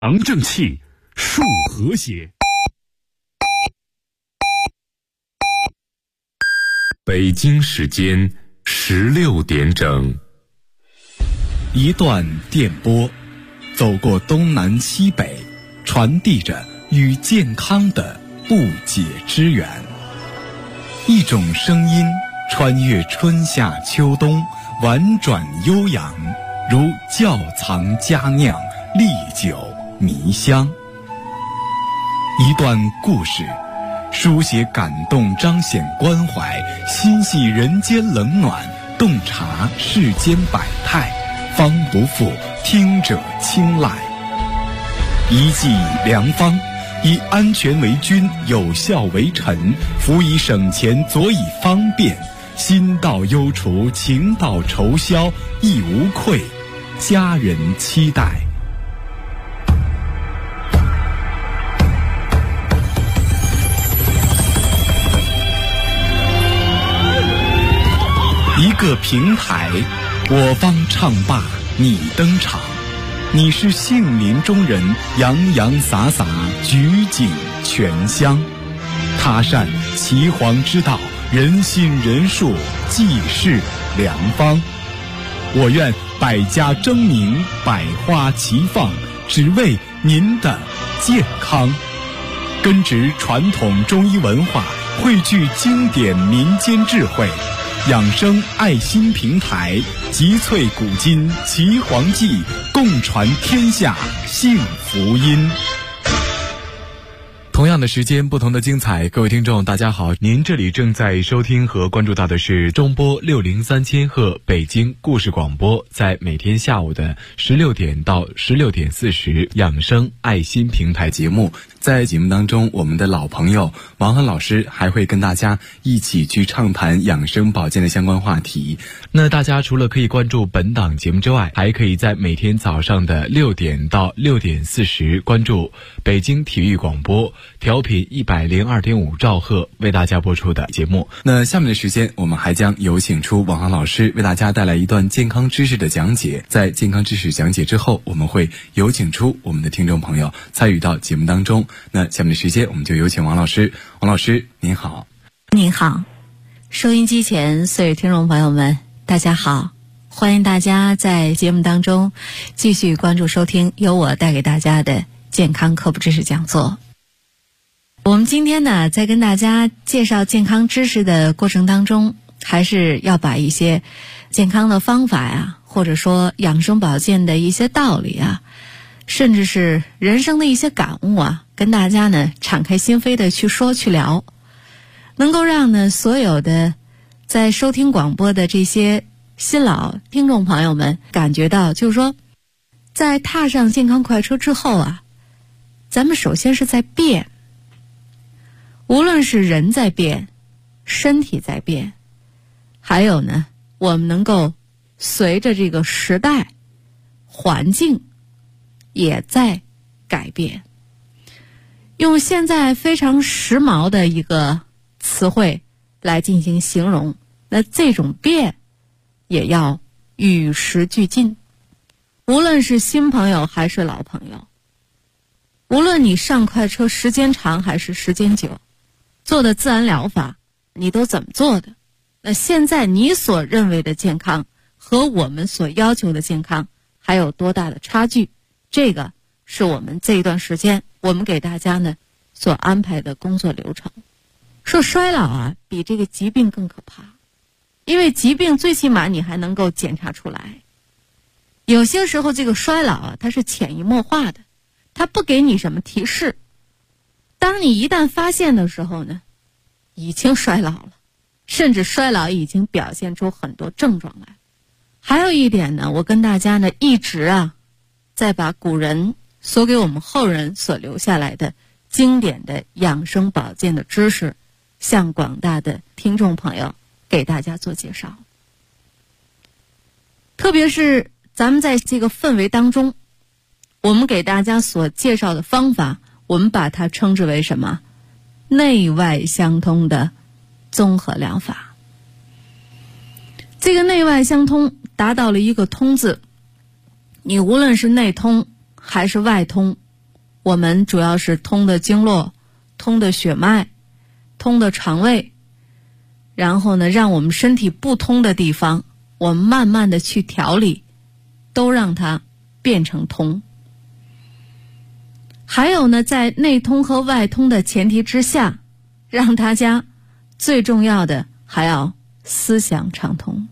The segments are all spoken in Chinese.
昂正气，树和谐。北京时间16点整， 一段电波，走过东南西北，传递着与健康的不解之缘。一种声音穿越春夏秋冬，婉转悠扬，如窖藏佳酿，历久弥香。一段故事，书写感动，彰显关怀，心系人间冷暖，洞察世间百态，方不负听者青睐。一剂良方，以安全为君，有效为臣，辅以省钱，佐以方便，心到忧除，情到愁消，亦无愧，家人期待。一个平台，我方唱罢你登场，你是杏林中人，洋洋洒洒，举景全香。他善岐黄之道，人心人术，济世良方。我愿百家争鸣，百花齐放，只为您的健康。根植传统中医文化，汇聚经典民间智慧，养生爱心平台，集萃古今岐黄记，共传天下幸福音。同样的时间，不同的精彩。各位听众大家好，您这里正在收听和关注到的是中波603千赫北京故事广播，在每天下午的16点到16点40养生爱心平台节目。在节目当中，我们的老朋友王恒老师还会跟大家一起去畅谈养生保健的相关话题。那大家除了可以关注本档节目之外，还可以在每天早上的6点到6点40关注北京体育广播调频102.5兆赫为大家播出的节目。那下面的时间，我们还将有请出王航老师为大家带来一段健康知识的讲解。在健康知识讲解之后，我们会有请出我们的听众朋友参与到节目当中。那下面的时间，我们就有请王老师。王老师您好。 您好，收音机前所有听众朋友们大家好，欢迎大家在节目当中继续关注收听由我带给大家的健康科普知识讲座。我们今天呢，在跟大家介绍健康知识的过程当中，还是要把一些健康的方法呀，或者说养生保健的一些道理啊，甚至是人生的一些感悟啊，跟大家呢敞开心扉的去说去聊，能够让呢所有的在收听广播的这些新老听众朋友们感觉到，就是说在踏上健康快车之后啊，咱们首先是在变，无论是人在变，身体在变，还有呢我们能够随着这个时代环境也在改变。用现在非常时髦的一个词汇来进行形容，那这种变也要与时俱进。无论是新朋友还是老朋友，无论你上快车时间长还是时间久，做的自然疗法你都怎么做的，那现在你所认为的健康和我们所要求的健康还有多大的差距，这个是我们这一段时间我们给大家呢所安排的工作流程。说衰老啊，比这个疾病更可怕，因为疾病最起码你还能够检查出来，有些时候这个衰老啊，它是潜移默化的，它不给你什么提示，当你一旦发现的时候呢，已经衰老了，甚至衰老已经表现出很多症状来。还有一点呢，我跟大家呢一直啊在把古人所给我们后人所留下来的经典的养生保健的知识，向广大的听众朋友给大家做介绍。特别是咱们在这个氛围当中，我们给大家所介绍的方法，我们把它称之为什么？内外相通的综合疗法。这个内外相通达到了一个通字，你无论是内通还是外通， 我们主要是通的经络，通的血脉，通的肠胃，然后呢，让我们身体不通的地方，我们慢慢的去调理，都让它变成通。还有呢，在内通和外通的前提之下，让大家最重要的还要思想畅通。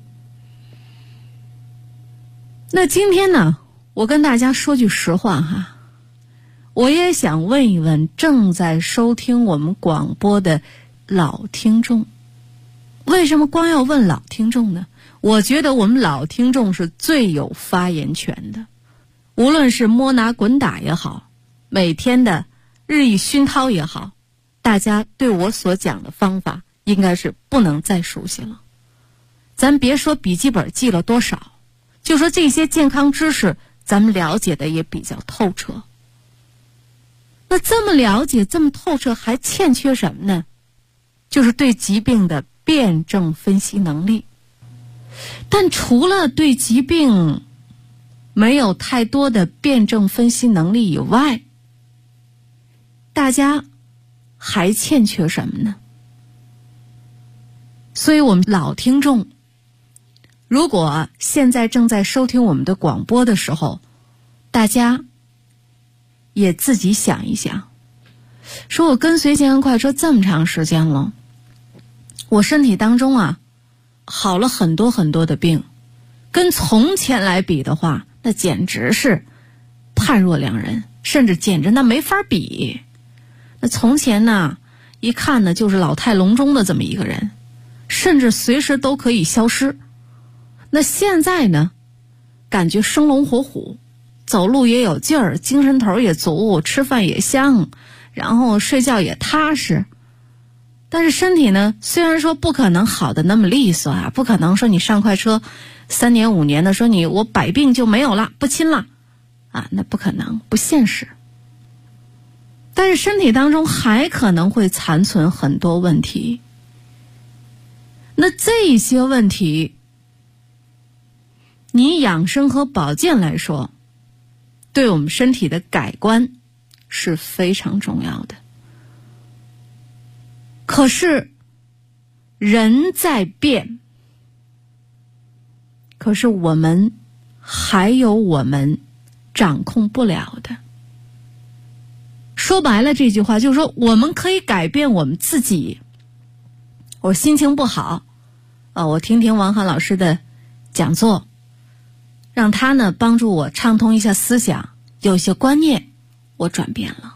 那今天呢，我跟大家说句实话哈，我也想问一问正在收听我们广播的老听众。为什么光要问老听众呢？我觉得我们老听众是最有发言权的，无论是摸拿滚打也好，每天的日益熏陶也好，大家对我所讲的方法应该是不能再熟悉了。咱别说笔记本记了多少，就说这些健康知识咱们了解的也比较透彻。那这么了解这么透彻，还欠缺什么呢？就是对疾病的辩证分析能力。但除了对疾病没有太多的辩证分析能力以外，大家还欠缺什么呢？所以我们老听众，如果现在正在收听我们的广播的时候，大家也自己想一想，说我跟随健康快车这么长时间了，我身体当中啊好了很多很多的病，跟从前来比的话，那简直是判若两人，甚至简直那没法比。那从前呢，一看呢就是老态龙钟的这么一个人，甚至随时都可以消失。那现在呢，感觉生龙活虎，走路也有劲儿，精神头也足，吃饭也香，然后睡觉也踏实。但是身体呢，虽然说不可能好的那么利索啊，不可能说你上快车3年5年的说我百病就没有了，不侵了啊，那不可能，不现实。但是身体当中还可能会残存很多问题。那这些问题，你养生和保健来说，对我们身体的改观是非常重要的。可是人在变，可是我们还有我们掌控不了的。说白了这句话就是说，我们可以改变我们自己。我心情不好我听听王涵老师的讲座，让他呢帮助我畅通一下思想，有些观念我转变了。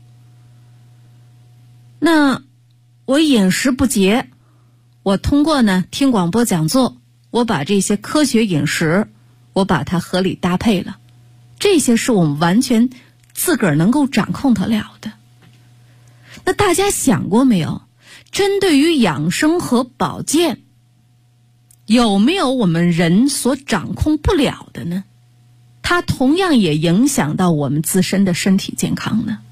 那我饮食不节，我通过呢听广播讲座，我把这些科学饮食我把它合理搭配了，这些是我们完全自个儿能够掌控得了的。那大家想过没有，针对于养生和保健，有没有我们人所掌控不了的呢？它同样也影响到我们自身的身体健康呢。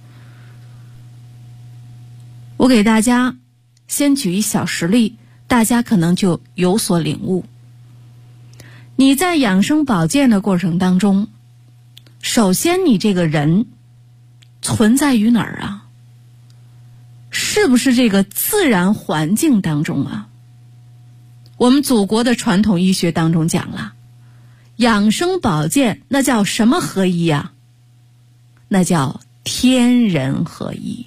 我给大家先举一小实例，大家可能就有所领悟。你在养生保健的过程当中，首先你这个人存在于哪儿啊？是不是这个自然环境当中啊？我们祖国的传统医学当中讲了，养生保健那叫什么合一啊？那叫天人合一。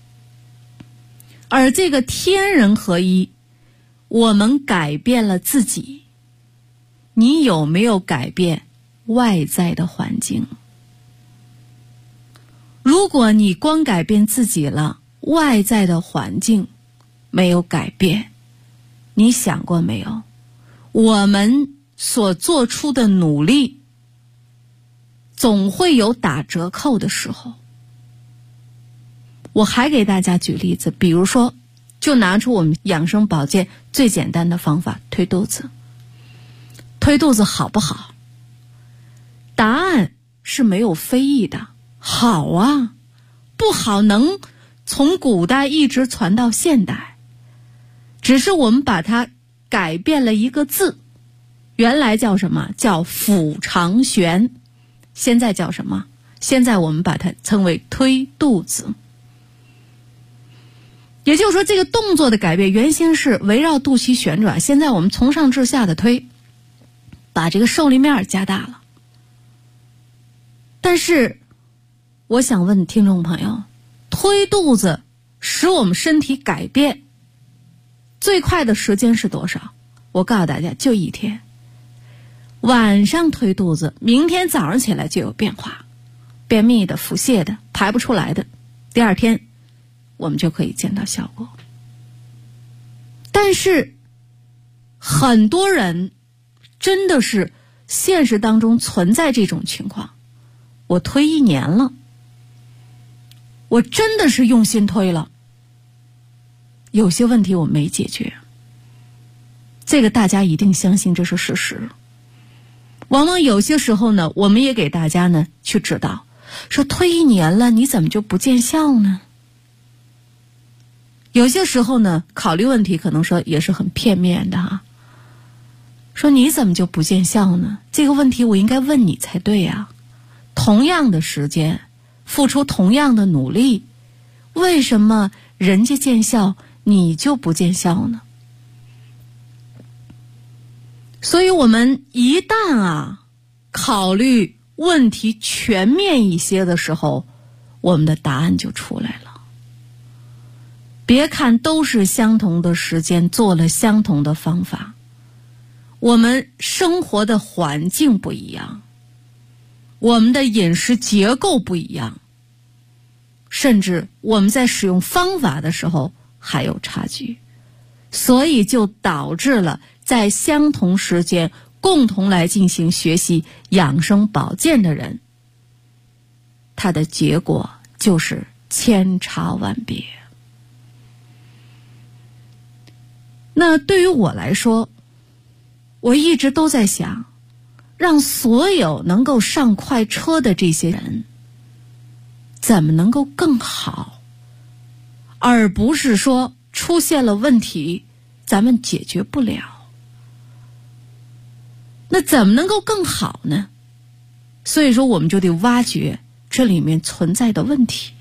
而这个天人合一，我们改变了自己，你有没有改变外在的环境？如果你光改变自己了，外在的环境没有改变，你想过没有，我们所做出的努力总会有打折扣的时候。我还给大家举例子，比如说就拿出我们养生保健最简单的方法，推肚子。推肚子好不好？答案是没有非议的，好啊。不好能从古代一直传到现代，只是我们把它改变了一个字，原来叫什么？叫腹肠旋，现在叫什么？ 现在我们把它称为推肚子。也就是说，这个动作的改变原先是围绕肚脐旋转，现在我们从上至下的推，把这个受力面加大了。但是我想问听众朋友，推肚子使我们身体改变最快的时间是多少？我告诉大家，就1天。晚上推肚子，明天早上起来就有变化，便秘的、腹泻的、排不出来的，第2天我们就可以见到效果。但是很多人真的是现实当中存在这种情况，我推1年了，我真的是用心推了，有些问题我没解决，这个大家一定相信这是事实。往往有些时候呢，我们也给大家呢去指导，说推1年了，你怎么就不见效呢？有些时候呢，考虑问题可能说也是很片面的哈。说你怎么就不见效呢？这个问题我应该问你才对呀。同样的时间，付出同样的努力，为什么人家见效，你就不见效呢？所以我们一旦考虑问题全面一些的时候，我们的答案就出来了。别看都是相同的时间，做了相同的方法，我们生活的环境不一样，我们的饮食结构不一样，甚至我们在使用方法的时候还有差距，所以就导致了在相同时间共同来进行学习养生保健的人，他的结果就是千差万别。那对于我来说，我一直都在想，让所有能够上快车的这些人怎么能够更好，而不是说出现了问题咱们解决不了。那怎么能够更好呢？所以说我们就得挖掘这里面存在的问题。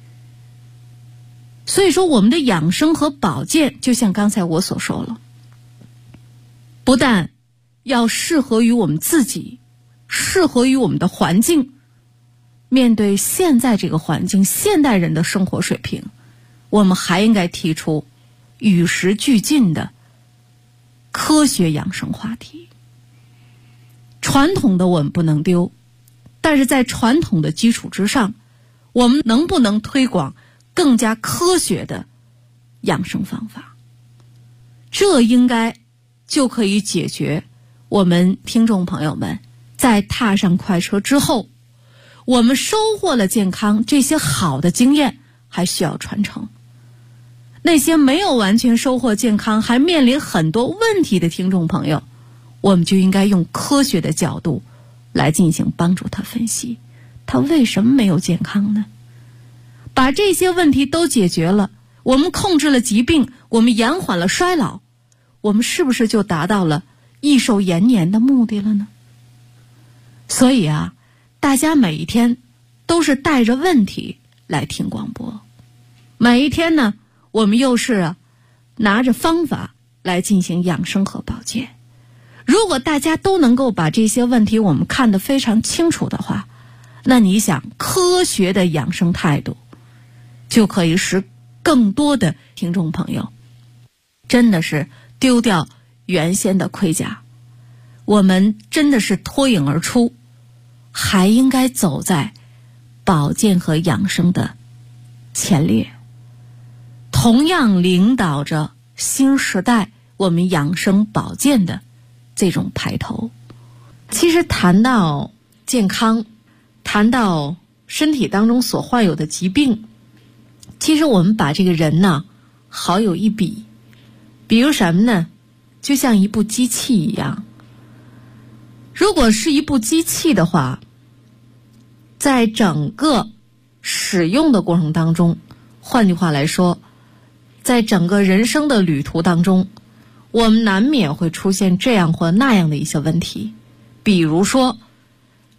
所以说我们的养生和保健，就像刚才我所说了，不但要适合于我们自己，适合于我们的环境。面对现在这个环境，现代人的生活水平，我们还应该提出与时俱进的科学养生话题。传统的我们不能丢，但是在传统的基础之上，我们能不能推广更加科学的养生方法？这应该就可以解决我们听众朋友们在踏上快车之后，我们收获了健康，这些好的经验还需要传承。那些没有完全收获健康，还面临很多问题的听众朋友，我们就应该用科学的角度来进行帮助他分析，他为什么没有健康呢？把这些问题都解决了，我们控制了疾病，我们延缓了衰老，我们是不是就达到了益寿延年的目的了呢？所以大家每一天都是带着问题来听广播，每一天呢，我们又是拿着方法来进行养生和保健。如果大家都能够把这些问题我们看得非常清楚的话，那你想，科学的养生态度就可以使更多的听众朋友真的是丢掉原先的盔甲，我们真的是脱颖而出，还应该走在保健和养生的前列，同样领导着新时代我们养生保健的这种排头。其实谈到健康，谈到身体当中所患有的疾病，其实我们把这个人呢好有一比，比如什么呢？就像一部机器一样。如果是一部机器的话，在整个使用的过程当中，换句话来说，在整个人生的旅途当中，我们难免会出现这样或那样的一些问题。比如说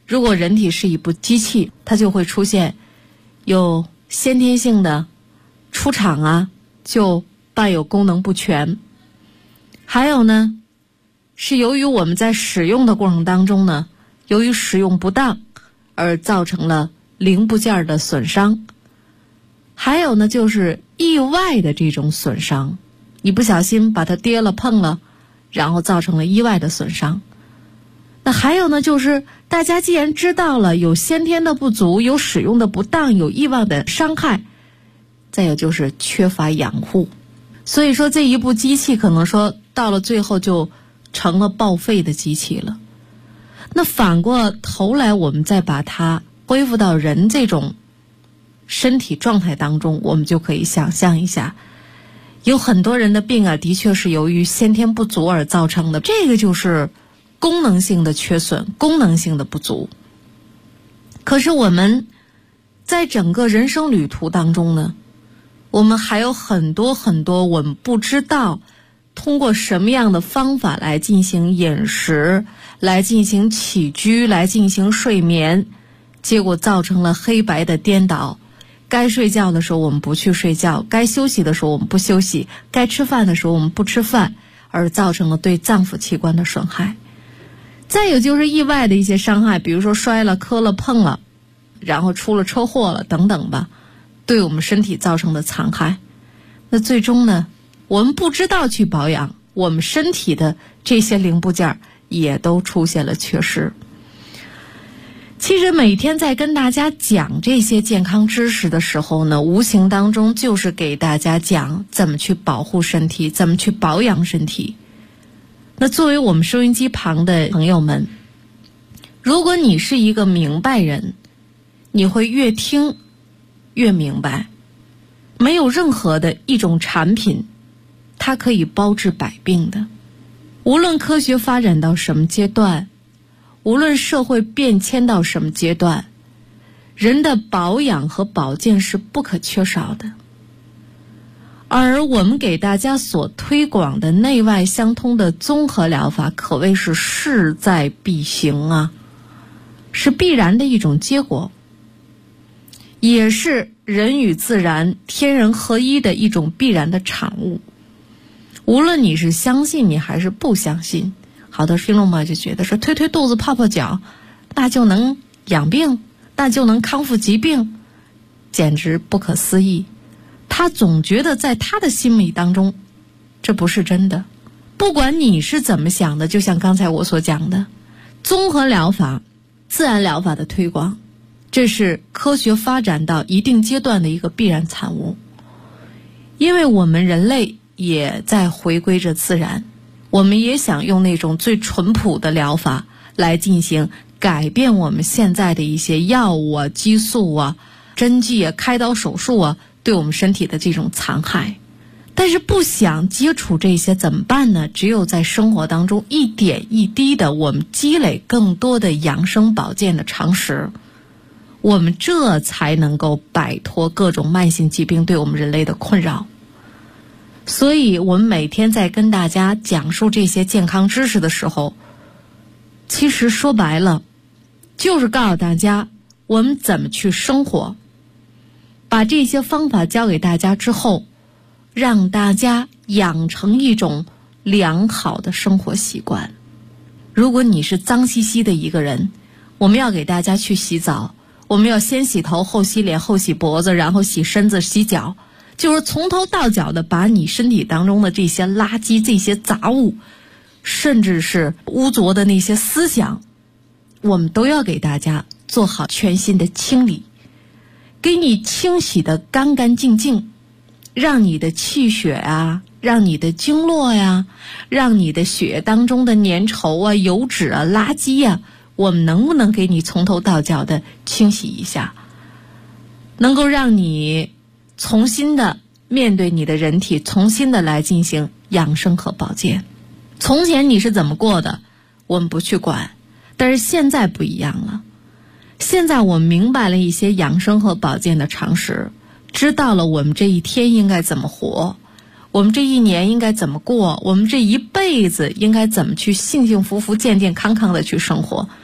如果人体是一部机器，它就会出现有先天性的出厂啊就伴有功能不全，还有呢是由于我们在使用的过程当中呢，由于使用不当而造成了零部件的损伤，还有呢就是意外的这种损伤，你不小心把它跌了碰了，然后造成了意外的损伤。那还有呢就是大家既然知道了有先天的不足，有使用的不当，有意外的伤害，再有就是缺乏养护，所以说这一部机器可能说到了最后就成了报废的机器了。那反过头来我们再把它恢复到人这种身体状态当中，我们就可以想象一下，有很多人的病啊的确是由于先天不足而造成的，这个就是功能性的缺损，功能性的不足。可是我们在整个人生旅途当中呢，我们还有很多很多我们不知道通过什么样的方法来进行饮食，来进行起居，来进行睡眠，结果造成了黑白的颠倒。该睡觉的时候我们不去睡觉，该休息的时候我们不休息，该吃饭的时候我们不吃饭，而造成了对脏腑器官的损害。再有就是意外的一些伤害，比如说摔了、磕了、碰了，然后出了车祸了等等吧，对我们身体造成的残害。那最终呢，我们不知道去保养，我们身体的这些零部件也都出现了缺失。其实每天在跟大家讲这些健康知识的时候呢，无形当中就是给大家讲怎么去保护身体，怎么去保养身体。那作为我们收音机旁的朋友们，如果你是一个明白人，你会越听越明白，没有任何的一种产品它可以包治百病的。无论科学发展到什么阶段，无论社会变迁到什么阶段，人的保养和保健是不可缺少的。而我们给大家所推广的内外相通的综合疗法可谓是势在必行啊，是必然的一种结果，也是人与自然天人合一的一种必然的产物。无论你是相信你还是不相信，好多听众们就觉得说推推肚子泡泡脚那就能养病，那就能康复疾病，简直不可思议。他总觉得在他的心里当中这不是真的。不管你是怎么想的，就像刚才我所讲的，综合疗法、自然疗法的推广，这是科学发展到一定阶段的一个必然产物。因为我们人类也在回归着自然，我们也想用那种最淳朴的疗法来进行改变我们现在的一些药物啊、激素啊、针剂啊、开刀手术啊对我们身体的这种残害。但是不想接触这些怎么办呢？只有在生活当中一点一滴的我们积累更多的养生保健的常识，我们这才能够摆脱各种慢性疾病对我们人类的困扰。所以我们每天在跟大家讲述这些健康知识的时候，其实说白了就是告诉大家我们怎么去生活。把这些方法教给大家之后，让大家养成一种良好的生活习惯。如果你是脏兮兮的一个人，我们要给大家去洗澡，我们要先洗头，后洗脸，后洗脖子，然后洗身子、洗脚，就是从头到脚的把你身体当中的这些垃圾、这些杂物，甚至是污浊的那些思想，我们都要给大家做好全新的清理，给你清洗的干干净净，让你的气血啊，让你的经络呀，让你的血液当中的粘稠啊、油脂啊、垃圾啊，我们能不能给你从头到脚的清洗一下，能够让你重新的面对你的人体，重新的来进行养生和保健。从前你是怎么过的，我们不去管，但是现在不一样了。现在我们明白了一些养生和保健的常识，知道了我们这一天应该怎么活，我们这一年应该怎么过，我们这一辈子应该怎么去幸幸福福、健健康康的去生活。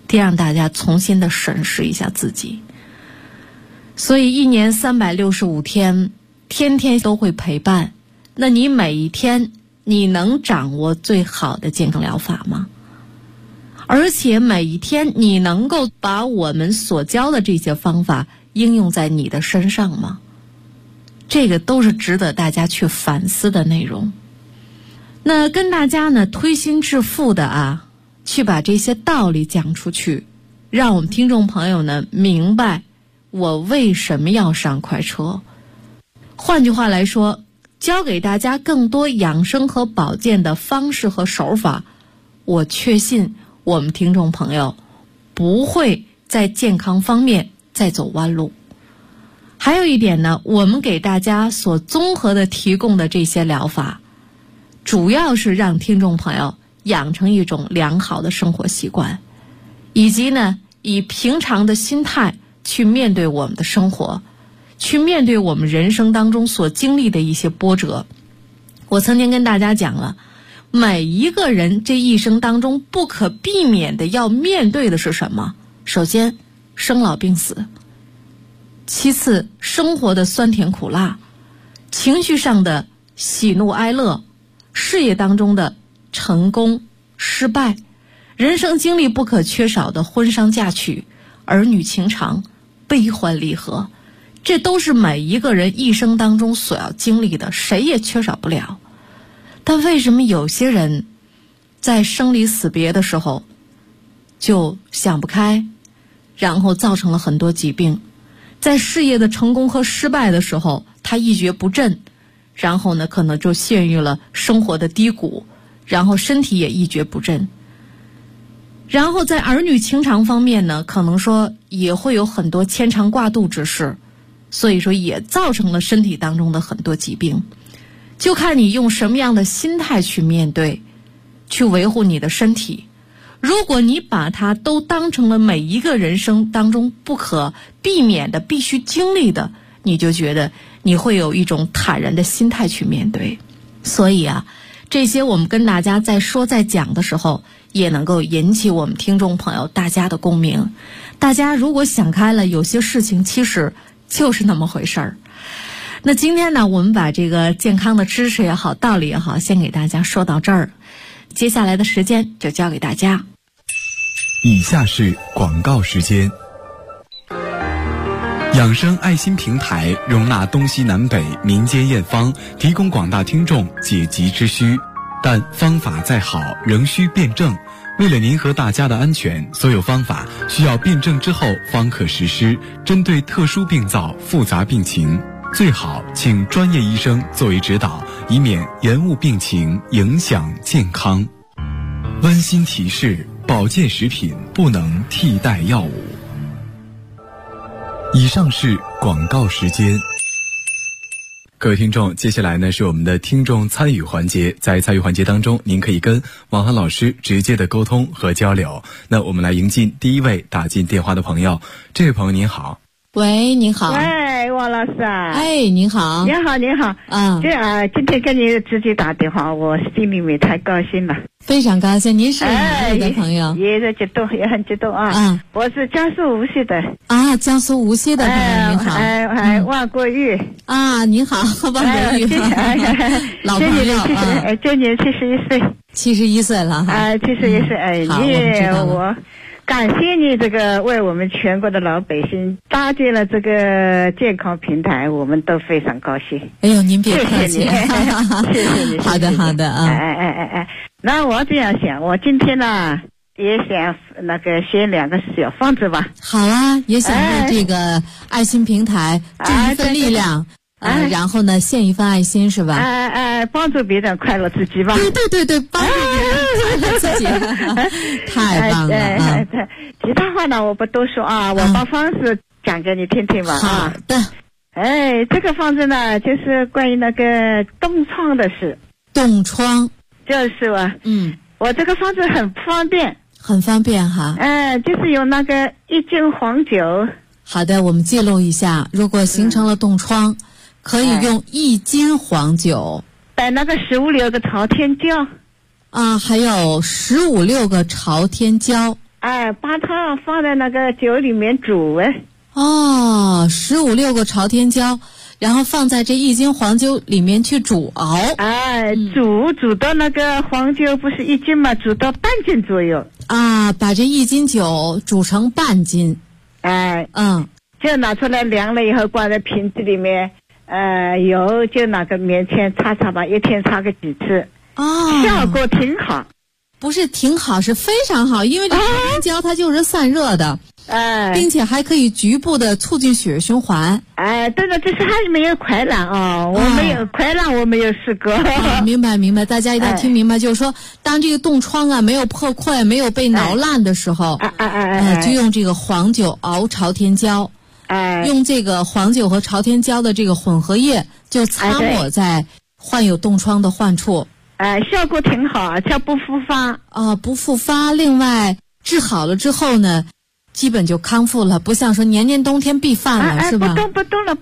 得让大家重新的审视一下自己。所以1年365天，天天都会陪伴，那你每一天你能掌握最好的健康疗法吗？而且每一天你能够把我们所教的这些方法应用在你的身上吗？这个都是值得大家去反思的内容。那跟大家呢推心置腹的去把这些道理讲出去，让我们听众朋友呢明白我为什么要上快车。换句话来说，教给大家更多养生和保健的方式和手法，我确信我们听众朋友不会在健康方面再走弯路。还有一点呢，我们给大家所综合的提供的这些疗法，主要是让听众朋友养成一种良好的生活习惯，以及呢以平常的心态去面对我们的生活，去面对我们人生当中所经历的一些波折。我曾经跟大家讲了，每一个人这一生当中不可避免的要面对的是什么？首先，生老病死；其次，生活的酸甜苦辣；情绪上的喜怒哀乐；事业当中的成功失败；人生经历不可缺少的婚丧嫁娶、儿女情长、悲欢离合。这都是每一个人一生当中所要经历的，谁也缺少不了。但为什么有些人在生离死别的时候就想不开，然后造成了很多疾病？在事业的成功和失败的时候，他一蹶不振，然后呢可能就陷入了生活的低谷，然后身体也一蹶不振。然后在儿女情长方面呢，可能说也会有很多牵肠挂肚之事，所以说也造成了身体当中的很多疾病。就看你用什么样的心态去面对，去维护你的身体。如果你把它都当成了每一个人生当中不可避免的必须经历的，你就觉得你会有一种坦然的心态去面对。所以这些我们跟大家在说在讲的时候，也能够引起我们听众朋友大家的共鸣。大家如果想开了，有些事情其实就是那么回事儿。那今天呢，我们把这个健康的知识也好，道理也好，先给大家说到这儿。接下来的时间就交给大家。 以下是广告时间。养生爱心平台容纳东西南北民间验方，提供广大听众解急之需，但方法再好仍需辩证。为了您和大家的安全，所有方法需要辩证之后方可实施，针对特殊病灶、复杂病情，最好请专业医生作为指导，以免延误病情，影响健康。温馨提示：保健食品不能替代药物。以上是广告时间。各位听众，接下来呢是我们的听众参与环节。在参与环节当中，您可以跟王涵老师直接的沟通和交流。那我们来迎进第一位打进电话的朋友。这位朋友您好。 喂，您好。 喂，王老师啊。 哎，您好。 您好，您好。今天跟你直接打电话，我心里面太高兴了。 非常高兴，您是哪里的朋友？ 也是激动，也很激动啊。我是江苏无锡的。 江苏无锡的朋友，您好。 万国玉。 您好，万国玉。老朋友啊。 今年71岁。 71岁了哈。 71岁。我感谢你这个为我们全国的老百姓搭建了这个健康平台，我们都非常高兴。 哎呦，您别客气。 谢谢你。 好的好的那我这样想，我今天呢也想写2个小方子吧。 好啊，也想为这个爱心平台尽一份力量。然后呢，献一份爱心是吧？ 帮助别人快乐自己吧。 对，帮助别人快乐自己，太棒了。 其他话呢，我不多说啊，我把方子讲给你听听吧。 好的。 这个方子呢，就是关于冻疮的事。 冻疮。 就是吧。我这个方子很方便。 很方便哈。 就是用1斤黄酒。 好的，我们记录一下，如果形成了冻疮，可以用1斤黄酒， 摆15-16个朝天椒， 还有15-16个朝天椒， 把它放在那个酒里面煮 15、16个朝天椒，然后放在这1斤黄酒里面去煮熬。 煮到那个黄酒不是1斤嘛，煮到半斤左右。 把这1斤酒煮成半斤。 就拿出来凉了以后，挂在瓶子里面。油就拿个棉签擦擦吧，一天擦个几次。效果挺好。 不是挺好，是非常好，因为这朝天椒它就是散热的，并且还可以局部的促进血液循环。 对的，这是还没有溃疡我没有溃疡，我没有试过。 明白，大家一定要听明白，就是说，当这个冻疮没有破溃、没有被挠烂的时候，就用这个黄酒熬朝天椒，用这个黄酒和朝天椒的这个混合液，就擦抹在患有冻疮的患处。 效果挺好，叫不复发。 不复发。另外治好了之后呢，基本就康复了，不像说年年冬天必犯了，是吧？ 不动了。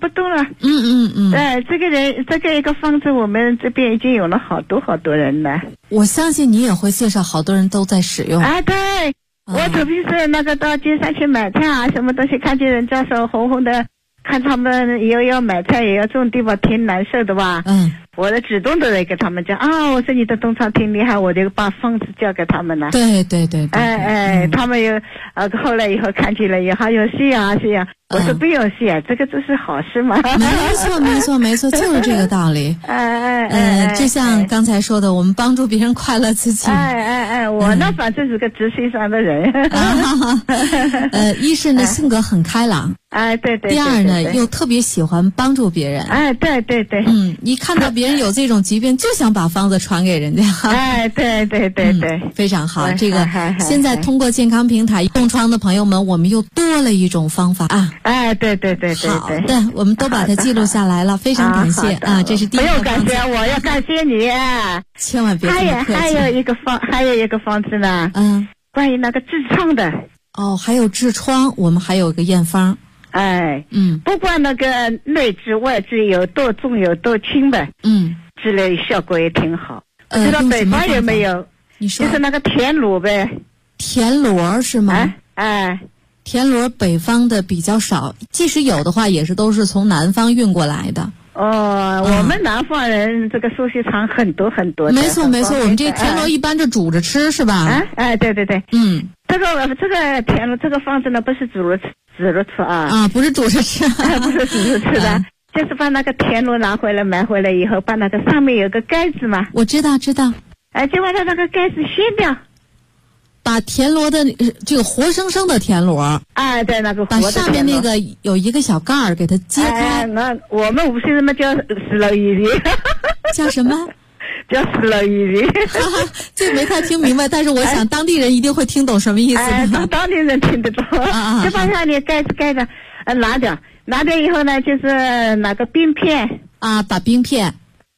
这个一个方子，我们这边已经有了好多人了。 我相信你也会介绍好多人都在使用。 对，我特别是那个到街上去买菜什么东西，看见人家手红红的，看他们也要买菜，也要种地吧，挺难受的吧。我的主动的来给他们讲我说你的冻疮挺厉害，我就把方子交给他们了。 对。 他们有后来以后看起来也好有戏啊。我说不用戏这个就是好事嘛。 没错，就是这个道理。就像刚才说的，我们帮助别人快乐自己。 我呢反正是个直心上的人。 一是呢性格很开朗。 对。 第二呢又特别喜欢帮助别人。 对。 一看到别人有这种疾病，就想把方子传给人家。 对。 非常好。这个现在通过健康平台，冻疮的朋友们，我们又多了一种方法对。 好的，我们都把它记录下来了，非常感谢这是第一个方子。 不用感谢，我要感谢你。 千万别这么客气。 还有一个方子呢。关于那个痔疮的。 还有痔疮，我们还有个验方。 不管那个内痔外痔有多重有多轻的，之类效果也挺好。不知道北方有没有？ 你说。 就是那个田螺呗。 田螺是吗？田螺北方的比较少，即使有的话，也是都是从南方运过来的。 我们南方人这个熟悉场很多很多的。 没错，我们这个田螺一般就煮着吃，是吧？ 对。这个田螺这个方子呢，不是煮着吃不是煮着吃， 不是煮着吃的，就是把那个田螺买回来以后，把那个上面有个盖子嘛。 我知道。 就把它那个盖子掀掉。 把田螺的这个活生生的田螺， 对，那个把上面那个有一个小盖儿给它揭开。 那我们无锡人嘛叫石老鱼的。 叫什么？ 叫石老鱼的。 这没太听明白，但是我想当地人一定会听懂什么意思。 当地人听得懂。就把它的盖子盖着，拿掉以后呢，就是拿个冰片把冰片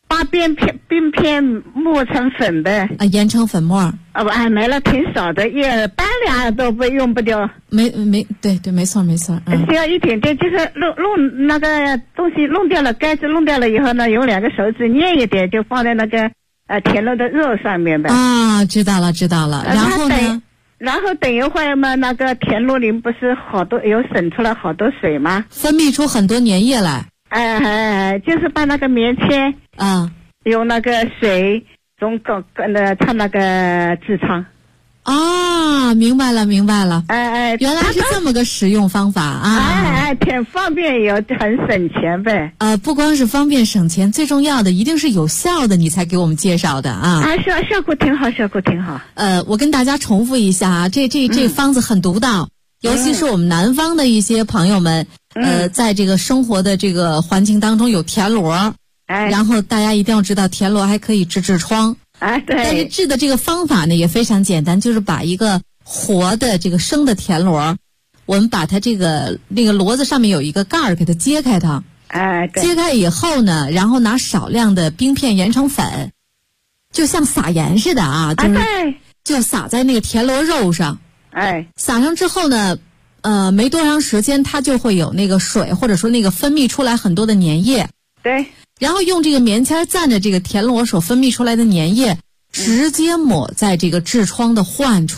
磨成粉的研成粉末。 买了挺少的，也半两都用不掉。 对，没错。 只要一点点，就是弄那个东西弄掉了，盖子弄掉了以后呢，用2个手指捏一点，就放在那个田螺的肉上面呗。 知道了。然后呢？ 然后等一会儿嘛，那个田螺里不是好多有渗出来好多水吗？ 分泌出很多粘液来。 就是把那个棉签用那个水从它那个痔疮。 明白了。原来是这么个使用方法挺方便也很省钱呗。 不光是方便省钱，最重要的一定是有效的，你才给我们介绍的效果挺好。 我跟大家重复一下这方子很独到，尤其是我们南方的一些朋友们，在这个生活的这个环境当中有田螺，然后大家一定要知道田螺还可以治痔疮。 对。 但是治的这个方法呢也非常简单，就是把一个活的这个生的田螺，我们把它那个螺子上面有一个盖儿给它揭开它。揭开以后呢，然后拿少量的冰片研成粉，就像撒盐似的就撒在那个田螺肉上。撒上之后呢，没多长时间它就会有那个水，或者说那个分泌出来很多的粘液。 对。 然后用这个棉签蘸着这个田螺所分泌出来的粘液，直接抹在这个痔疮的患处，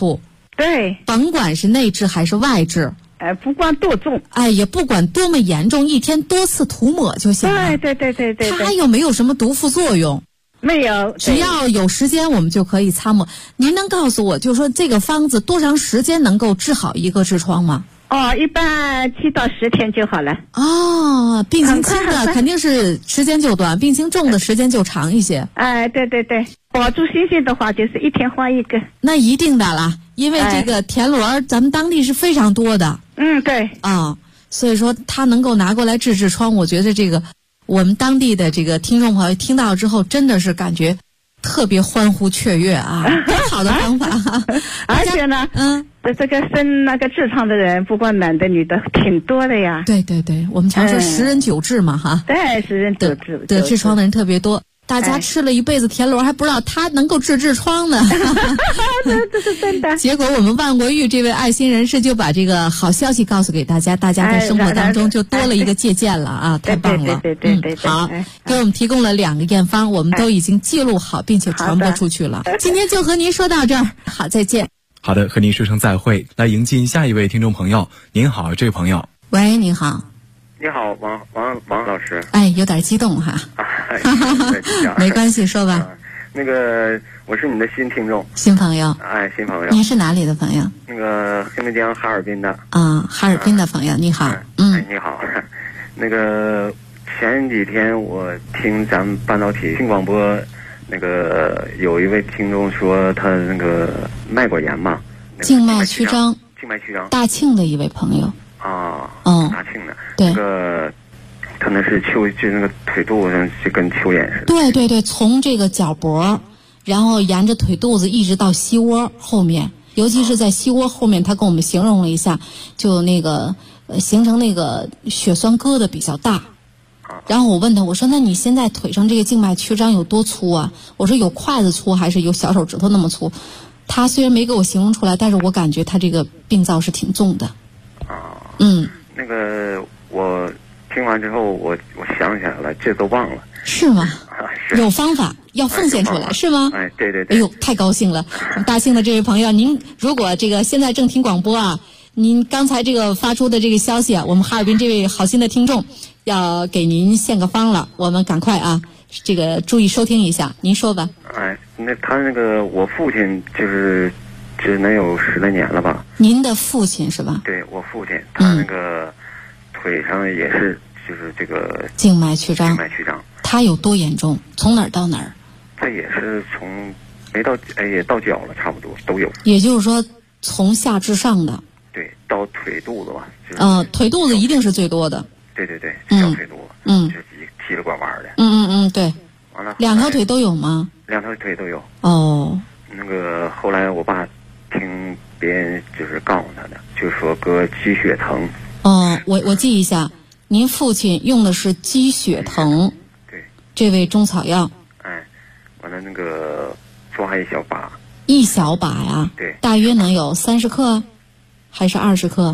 对， 甭管是内痔还是外痔。 不管多重， 也不管多么严重，一天多次涂抹就行了。 对。 它又没有什么毒副作用。 没有， 只要有时间我们就可以擦抹。您能告诉我，就说这个方子多长时间能够治好一个痔疮吗？ 一般7到10天就好了。 病情轻的肯定是时间就短，病情重的时间就长一些。 对，保住新鲜的话就是1天换一个。 那一定的啦，因为这个田螺咱们当地是非常多的。 对。 所以说它能够拿过来治痔疮，我觉得这个我们当地的这个听众朋友听到之后，真的是感觉特别欢呼雀跃啊！多好的方法！ 而且呢，这个生那个痔疮的人，不管男的女的，挺多的呀。 对，我们常说10人9痔嘛，哈。 对，10人9痔。 得痔疮的人特别多。大家吃了一辈子田螺，还不知道它能够治痔疮呢。 这是真的。 结果我们万国玉这位爱心人士就把这个好消息告诉给大家，大家在生活当中就多了一个借鉴了啊！太棒了。 对。 好，给我们提供了2个验方，我们都已经记录好，并且传播出去了。今天就和您说到这儿，好，再见。 好的，和您说声再会。来迎进下一位听众朋友。您好，这位朋友。 喂，您好。 你好，王老师。 有点激动哈。没关系，说吧。 那个我是你的新听众。 新朋友。 新朋友。 您是哪里的朋友？ 那个黑龙江哈尔滨的。 哈尔滨的朋友，你好。 你好。那个前几天我听咱们半导体新广播，那个有一位听众说他那个脉管炎嘛， 静脉曲张。大庆的一位朋友。 大庆的。 对。 那个他那是就那个腿肚子上就跟蚯蚓似的。 对，从这个脚脖，然后沿着腿肚子一直到膝窝后面，尤其是在膝窝后面，他跟我们形容了一下，就那个形成那个血栓疙瘩比较大。然后我问他，我说那你现在腿上这个静脉曲张有多粗啊？我说有筷子粗还是有小手指头那么粗？他虽然没给我形容出来，但是我感觉他这个病灶是挺重的。 那个我听完之后，我想起来了，这都忘了。 是吗？有方法要奉献出来，是吗？ 对。 哎呦，太高兴了！大庆的这位朋友，您如果这个现在正听广播啊，您刚才这个发出的这个消息啊，我们哈尔滨这位好心的听众要给您献个方了，我们赶快啊，这个注意收听一下，您说吧。 那他那个我父亲就是只能有10来年了吧？ 您的父亲是吧？ 对，我父亲，他那个腿上也是就是这个静脉曲张。他有多严重？从哪儿到哪儿？ 他也是从也到脚了，差不多都有。 也就是说，从下至上的。 对，到腿肚子吧。 腿肚子一定是最多的。 对，小腿肚子。就是叽里呱呱的。 对。 完了 ，2条腿都有吗 ？2条腿都有。 那个后来我爸听别人就是告诉他的，就说割鸡血藤。 我记一下，您父亲用的是鸡血藤。 对。 这味中草药。 完了那个抓一小把。 一小把呀？ 对。 大约能有30克，还是20克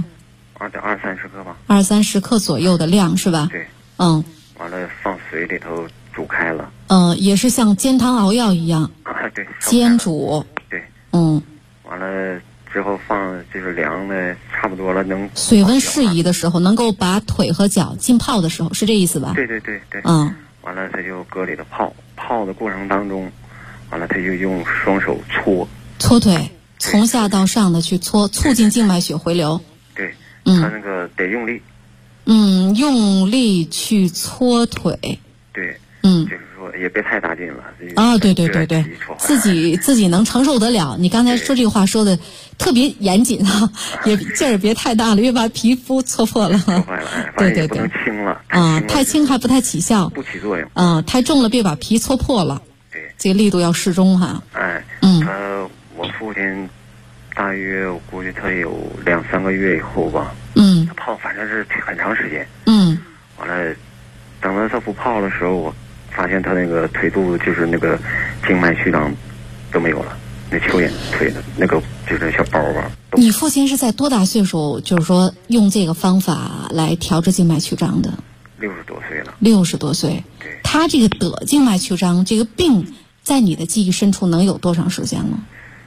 ？20-30克吧。 20-30克左右的量是吧？ 对。 完了放水里头煮开了。 也是像煎汤熬药一样。 对。 煎煮。 对。完了之后放就是凉的差不多了，能水温适宜的时候，能够把腿和脚浸泡的时候，是这意思吧？ 对。完了他就搁里头泡的过程当中，完了他就用双手搓腿，从下到上的去搓，促进静脉血回流。 对。他那个得用力。 用力去搓腿。 对。就是说也别太大劲了。 对，自己能承受得了。你刚才说这个话说的特别严谨啊，也劲儿别太大了，别把皮肤搓破了。 搓坏了。对。不能轻了。 太轻还不太起效。 不起作用。 太重了别把皮搓破了。 对。 这个力度要适中哈。 我父亲大约我估计他有2-3个月以后吧。他泡反正是很长时间。完了，等到他不泡的时候，我发现他那个腿肚子就是那个静脉曲张都没有了，那蚯蚓腿的那个就是小包吧。 你父亲是在多大岁数，就是说用这个方法来调治静脉曲张的 ？60多岁了。 60多岁。 对。 他这个得静脉曲张这个病，在你的记忆深处能有多长时间了？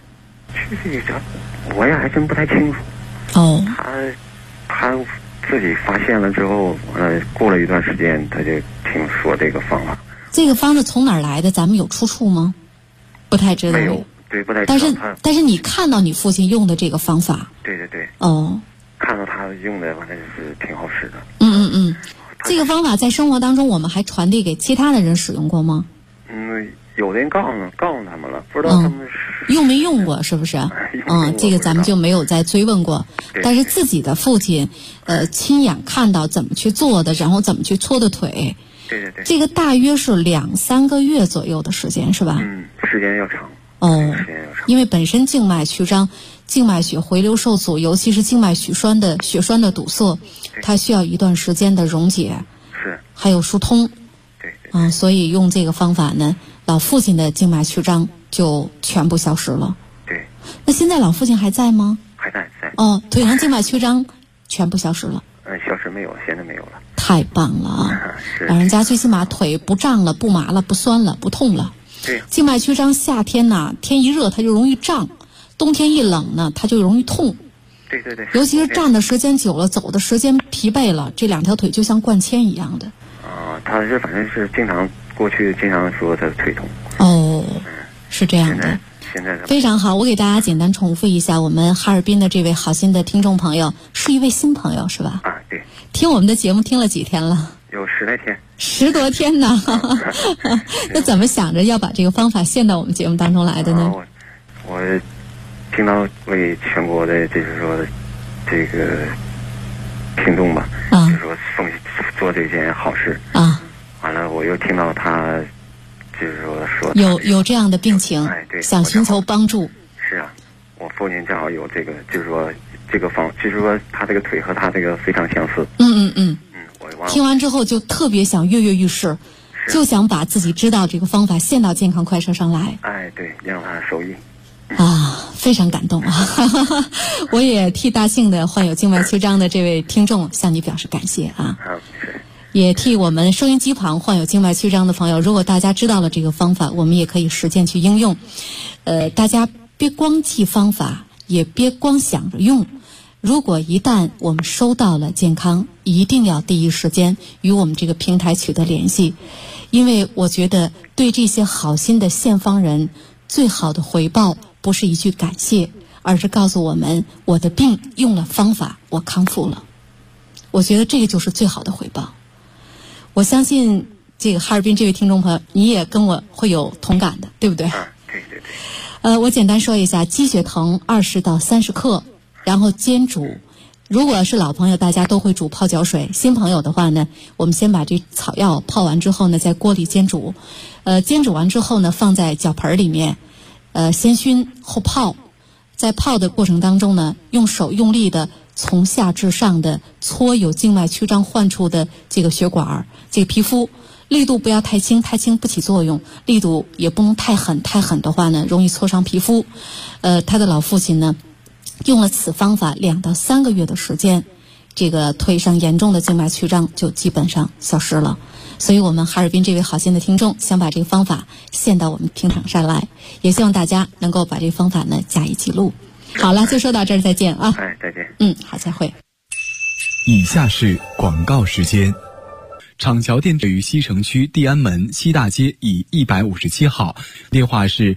这个我也还真不太清楚。 哦。 他自己发现了之后，过了一段时间，他就听说这个方法。 这个方子从哪儿来的？咱们有出处吗？不太知道。 没有，对，不太知道。 但是你看到你父亲用的这个方法。 对对对。 哦。 看到他用的，反正是挺好使的。 这个方法在生活当中，我们还传递给其他的人使用过吗？ 有人告诉他们了，不知道他们用没用过，是不是？这个咱们就没有再追问过。但是自己的父亲，亲眼看到怎么去做的，然后怎么去搓的腿。 对对对。 这个大约是2-3个月左右的时间，是吧？ 时间要长。时间要长。因为本身静脉曲张、静脉血回流受阻，尤其是静脉血栓的堵塞，它需要一段时间的溶解，还有疏通。 对。 所以用这个方法呢，老父亲的静脉曲张就全部消失了。 对。 那现在老父亲还在吗？ 还在。 腿上静脉曲张全部消失了。 消失没有，现在没有了。 太棒了啊！老人家最起码腿不胀了、不麻了、不酸了、不痛了。 对。 静脉曲张夏天呢，天一热它就容易胀，冬天一冷呢，它就容易痛。 对对对。 尤其是站的时间久了，走的时间疲惫了，这2条腿就像灌铅一样的。 他是反正是过去经常说他腿痛。 是这样的。 现在非常好，我给大家简单重复一下，我们哈尔滨的这位好心的听众朋友是一位新朋友，是吧？ 对。 听我们的节目听了几天了？ 有10来天。 10多天呢。那怎么想着要把这个方法献到我们节目当中来的呢？ 我听到为全国的就是说这个听众吧，就是说做这件好事完了我又听到他就是说有这样的病情， 对， 想寻求帮助。 是啊，我父亲正好有这个，就是说这个就是说他这个腿和他这个非常相似。听完之后就特别想跃跃欲试，就想把自己知道这个方法献到健康快车上来。 对，让他受益。 非常感动啊！我也替大庆的患有静脉曲张的这位听众向你表示感谢啊！也替我们收音机旁患有静脉曲张的朋友，如果大家知道了这个方法，我们也可以实践去应用。大家别光记方法，也别光想着用。如果一旦我们收到了健康，一定要第一时间与我们这个平台取得联系，因为我觉得对这些好心的献方人，最好的回报不是一句感谢，而是告诉我们我的病用了方法，我康复了。我觉得这个就是最好的回报。我相信这个哈尔滨这位听众朋友，你也跟我会有同感的，对不对？ 对对对。 我简单说一下，鸡血藤20到30克，然后煎煮。如果是老朋友，大家都会煮泡脚水。新朋友的话呢，我们先把这草药泡完之后呢，在锅里煎煮。煎煮完之后呢，放在脚盆里面，先熏后泡。在泡的过程当中呢，用手用力的从下至上的搓有静脉曲张患处的这个血管、这个皮肤，力度不要太轻，太轻不起作用，力度也不能太狠，太狠的话呢，容易挫伤皮肤。他的老父亲呢，用了此方法2到3个月的时间，这个腿上严重的静脉曲张就基本上消失了。所以我们哈尔滨这位好心的听众想把这个方法献到我们平台上来，也希望大家能够把这个方法呢加以记录。好了，就说到这儿，再见啊！ 再见。 好，再会。 以下是广告时间。厂桥店位于西城区地安门西大街以157号，电话是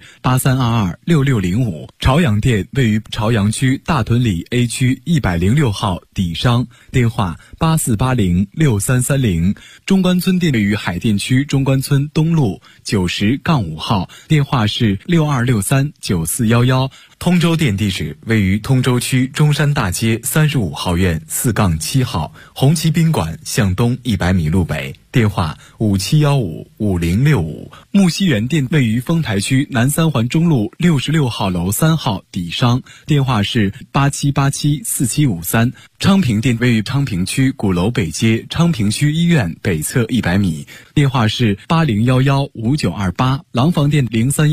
83226605。朝阳店位于朝阳区大屯里 A 区106号底商，电话84806330。中关村店位于海淀区中关村东路90-5号，电话是62639411。通州店地址位于通州区中山大街35号院4-7号，红旗宾馆向东100米路北，电话57155065。木樨园店位于丰台区南三环中路66号楼3号底商，电话是87874753。昌平店位于昌平区鼓楼北街昌平区医院北侧100米，电话是80115928。廊坊店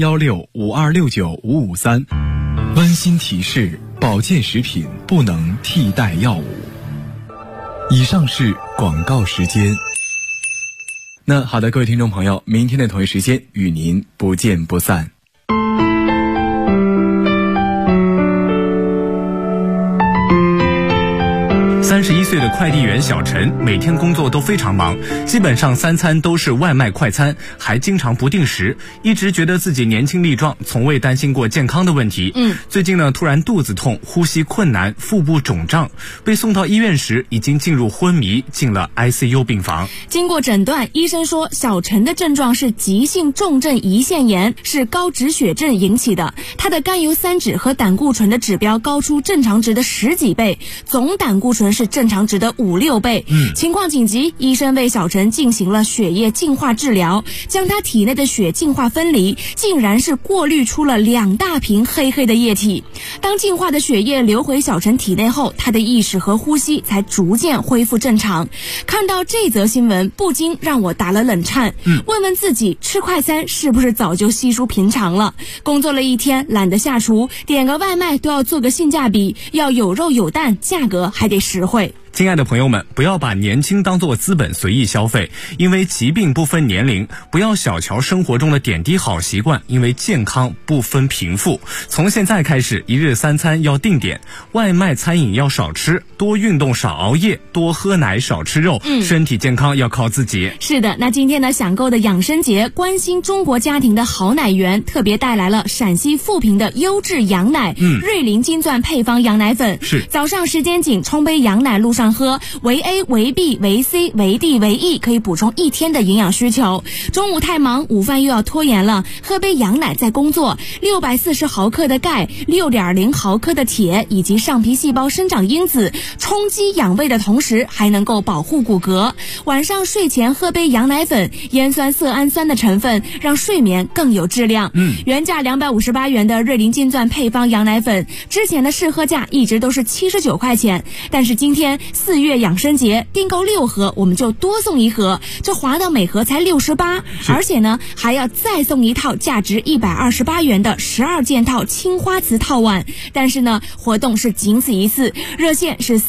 031652695553。温馨提示：保健食品不能替代药物。以上是广告时间。那好的，各位听众朋友，明天的同一时间与您不见不散。 31岁的快递员小陈，每天工作都非常忙，基本上3餐都是外卖快餐，还经常不定时，一直觉得自己年轻力壮，从未担心过健康的问题。最近呢，突然肚子痛，呼吸困难，腹部肿胀，被送到医院时已经进入昏迷，进了 ICU 病房。 经过诊断，医生说小陈的症状是急性重症胰腺炎，是高脂血症引起的。他的甘油三酯和胆固醇的指标高出正常值的10几倍，总胆固醇是正常值的5-6倍。情况紧急，医生为小陈进行了血液净化治疗，将他体内的血净化分离，竟然是过滤出了2大瓶黑黑的液体。当净化的血液流回小陈体内后，他的意识和呼吸才逐渐恢复正常。看到这则新闻，不禁让我打了冷颤。问问自己，吃快餐是不是早就稀疏平常了？工作了一天，懒得下厨，点个外卖都要做个性价比，要有肉有蛋，价格还得实惠。 亲爱的朋友们，不要把年轻当作资本随意消费，因为疾病不分年龄；不要小瞧生活中的点滴好习惯，因为健康不分贫富。从现在开始，一日3餐要定点，外卖餐饮要少吃，多运动少熬夜，多喝奶少吃肉，身体健康要靠自己。 是的，那今天呢，享购的养生节关心中国家庭的好奶源，特别带来了陕西富平的优质羊奶，瑞麟金钻配方羊奶粉。 是早上时间紧，冲杯羊奶路上喝，维 A 维 B 维 C 维 D 维 E， 可以补充1天的营养需求。中午太忙，午饭又要拖延了，喝杯羊奶再工作。640毫克的钙，6.0毫克的铁，以及上皮细胞生长因子，充饥养胃的同时还能够保护骨骼。晚上睡前喝杯羊奶粉，烟酸色氨酸的成分让睡眠更有质量。原价258元的瑞麟金钻配方羊奶粉，之前的试喝价一直都是79块钱，但是今天4月养生节订购6盒，我们就多送1盒，这划到每盒才68，而且呢还要再送一套价值128元的12件套青花瓷套碗。但是呢，活动是仅此一次，热线是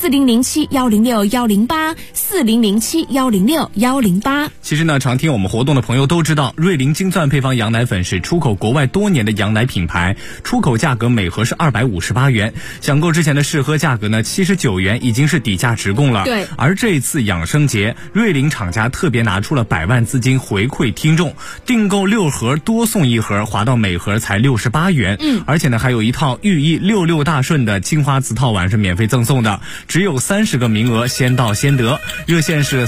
4007-106-108，4007-106-108。 其实呢，常听我们活动的朋友都知道，瑞麟金钻配方羊奶粉是出口国外多年的羊奶品牌，出口价格每盒是258元，享购之前的试喝价格呢79元，已经是底价直供了。 对， 而这一次养生节，瑞麟厂家特别拿出了100万资金回馈听众，订购6盒多送1盒，划到每盒才68元。而且呢，还有一套寓意66大顺的青花瓷套碗是免费赠送的，只有30个名额，先到先得。热线是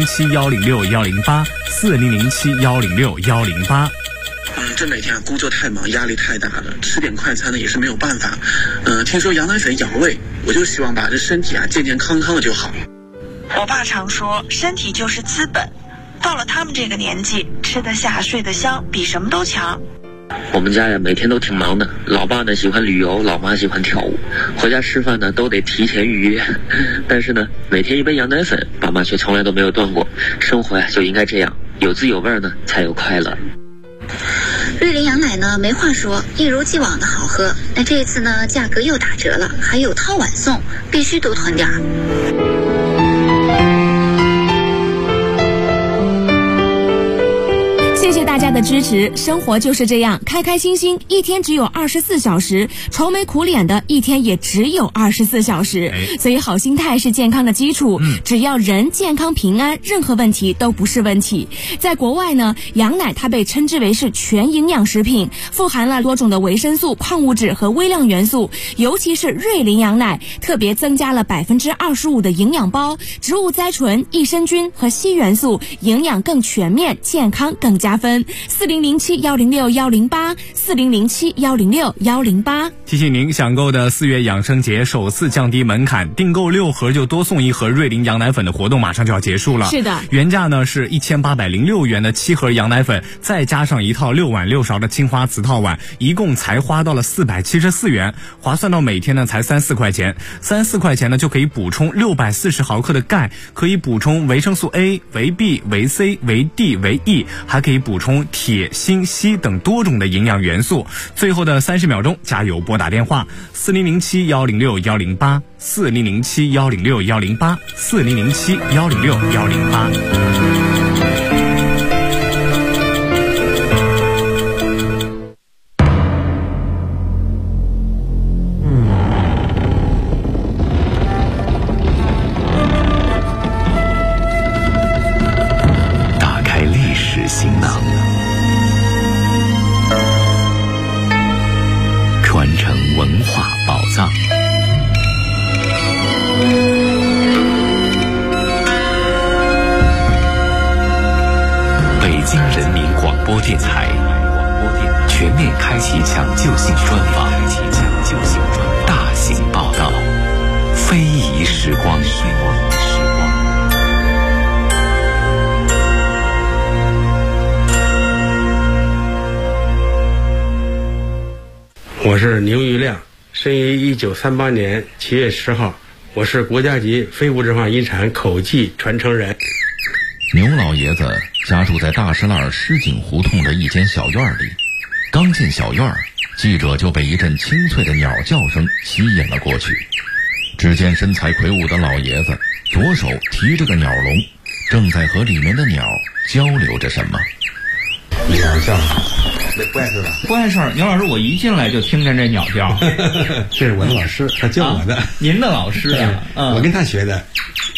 4007-106-108，4007-106-108。 这每天工作太忙，压力太大了，吃点快餐呢也是没有办法。听说羊奶粉养胃，我就希望把这身体健健康康的就好。 我爸常说，身体就是资本，到了他们这个年纪，吃得下睡得香比什么都强。 我们家呀每天都挺忙的，老爸呢喜欢旅游，老妈喜欢跳舞，回家吃饭呢都得提前预约。但是呢，每天一杯羊奶粉，爸妈却从来都没有断过。生活呀就应该这样，有滋有味呢才有快乐。 瑞麟羊奶呢没话说，一如既往的好喝。那这一次呢价格又打折了，还有套碗送，必须多囤点儿。 谢谢大家的支持，生活就是这样，开开心心，一天只有24小时，愁眉苦脸的一天也只有24小时。所以好心态是健康的基础，只要人健康平安，任何问题都不是问题。在国外呢，羊奶它被称之为是全营养食品，富含了多种的维生素、矿物质和微量元素，尤其是瑞麟羊奶特别增加了25%的营养包，植物甾醇、益生菌和硒元素，营养更全面，健康更加分。4007-106-108，4007-106-108。 提醒您，享购的4月养生节首次降低门槛，订购6盒就多送1盒瑞麟羊奶粉的活动马上就要结束了。 是的， 原价呢是1806元的7盒羊奶粉，再加上一套6碗6勺的青花瓷套碗，一共才花到了474元，划算到每天呢才3-4块钱。3-4块钱呢就可以补充640毫克的钙，可以补充维生素 A、维 B、维 C、维 D、维 E， 还可以补充铁、锌、硒等多种的营养元素。最后的30秒钟，加油拨打电话4007-106-108， 4007-106-108， 4007-106-108。 京人民广播电台全面开启抢救性专访，大型报道，非遗时光。 我是牛玉亮，生于1938年7月10号，我是国家级非物质文化遗产口技传承人。 牛老爷子家住在大石栏狮井胡同的一间小院里，刚进小院，记者就被一阵清脆的鸟叫声吸引了过去。只见身材魁梧的老爷子左手提着个鸟笼，正在和里面的鸟交流着什么。 鸟叫，不碍事吧？ 不碍事。牛老师，我一进来就听见这鸟叫。 这是我的老师，他教我的。 您的老师啊？ 我跟他学的。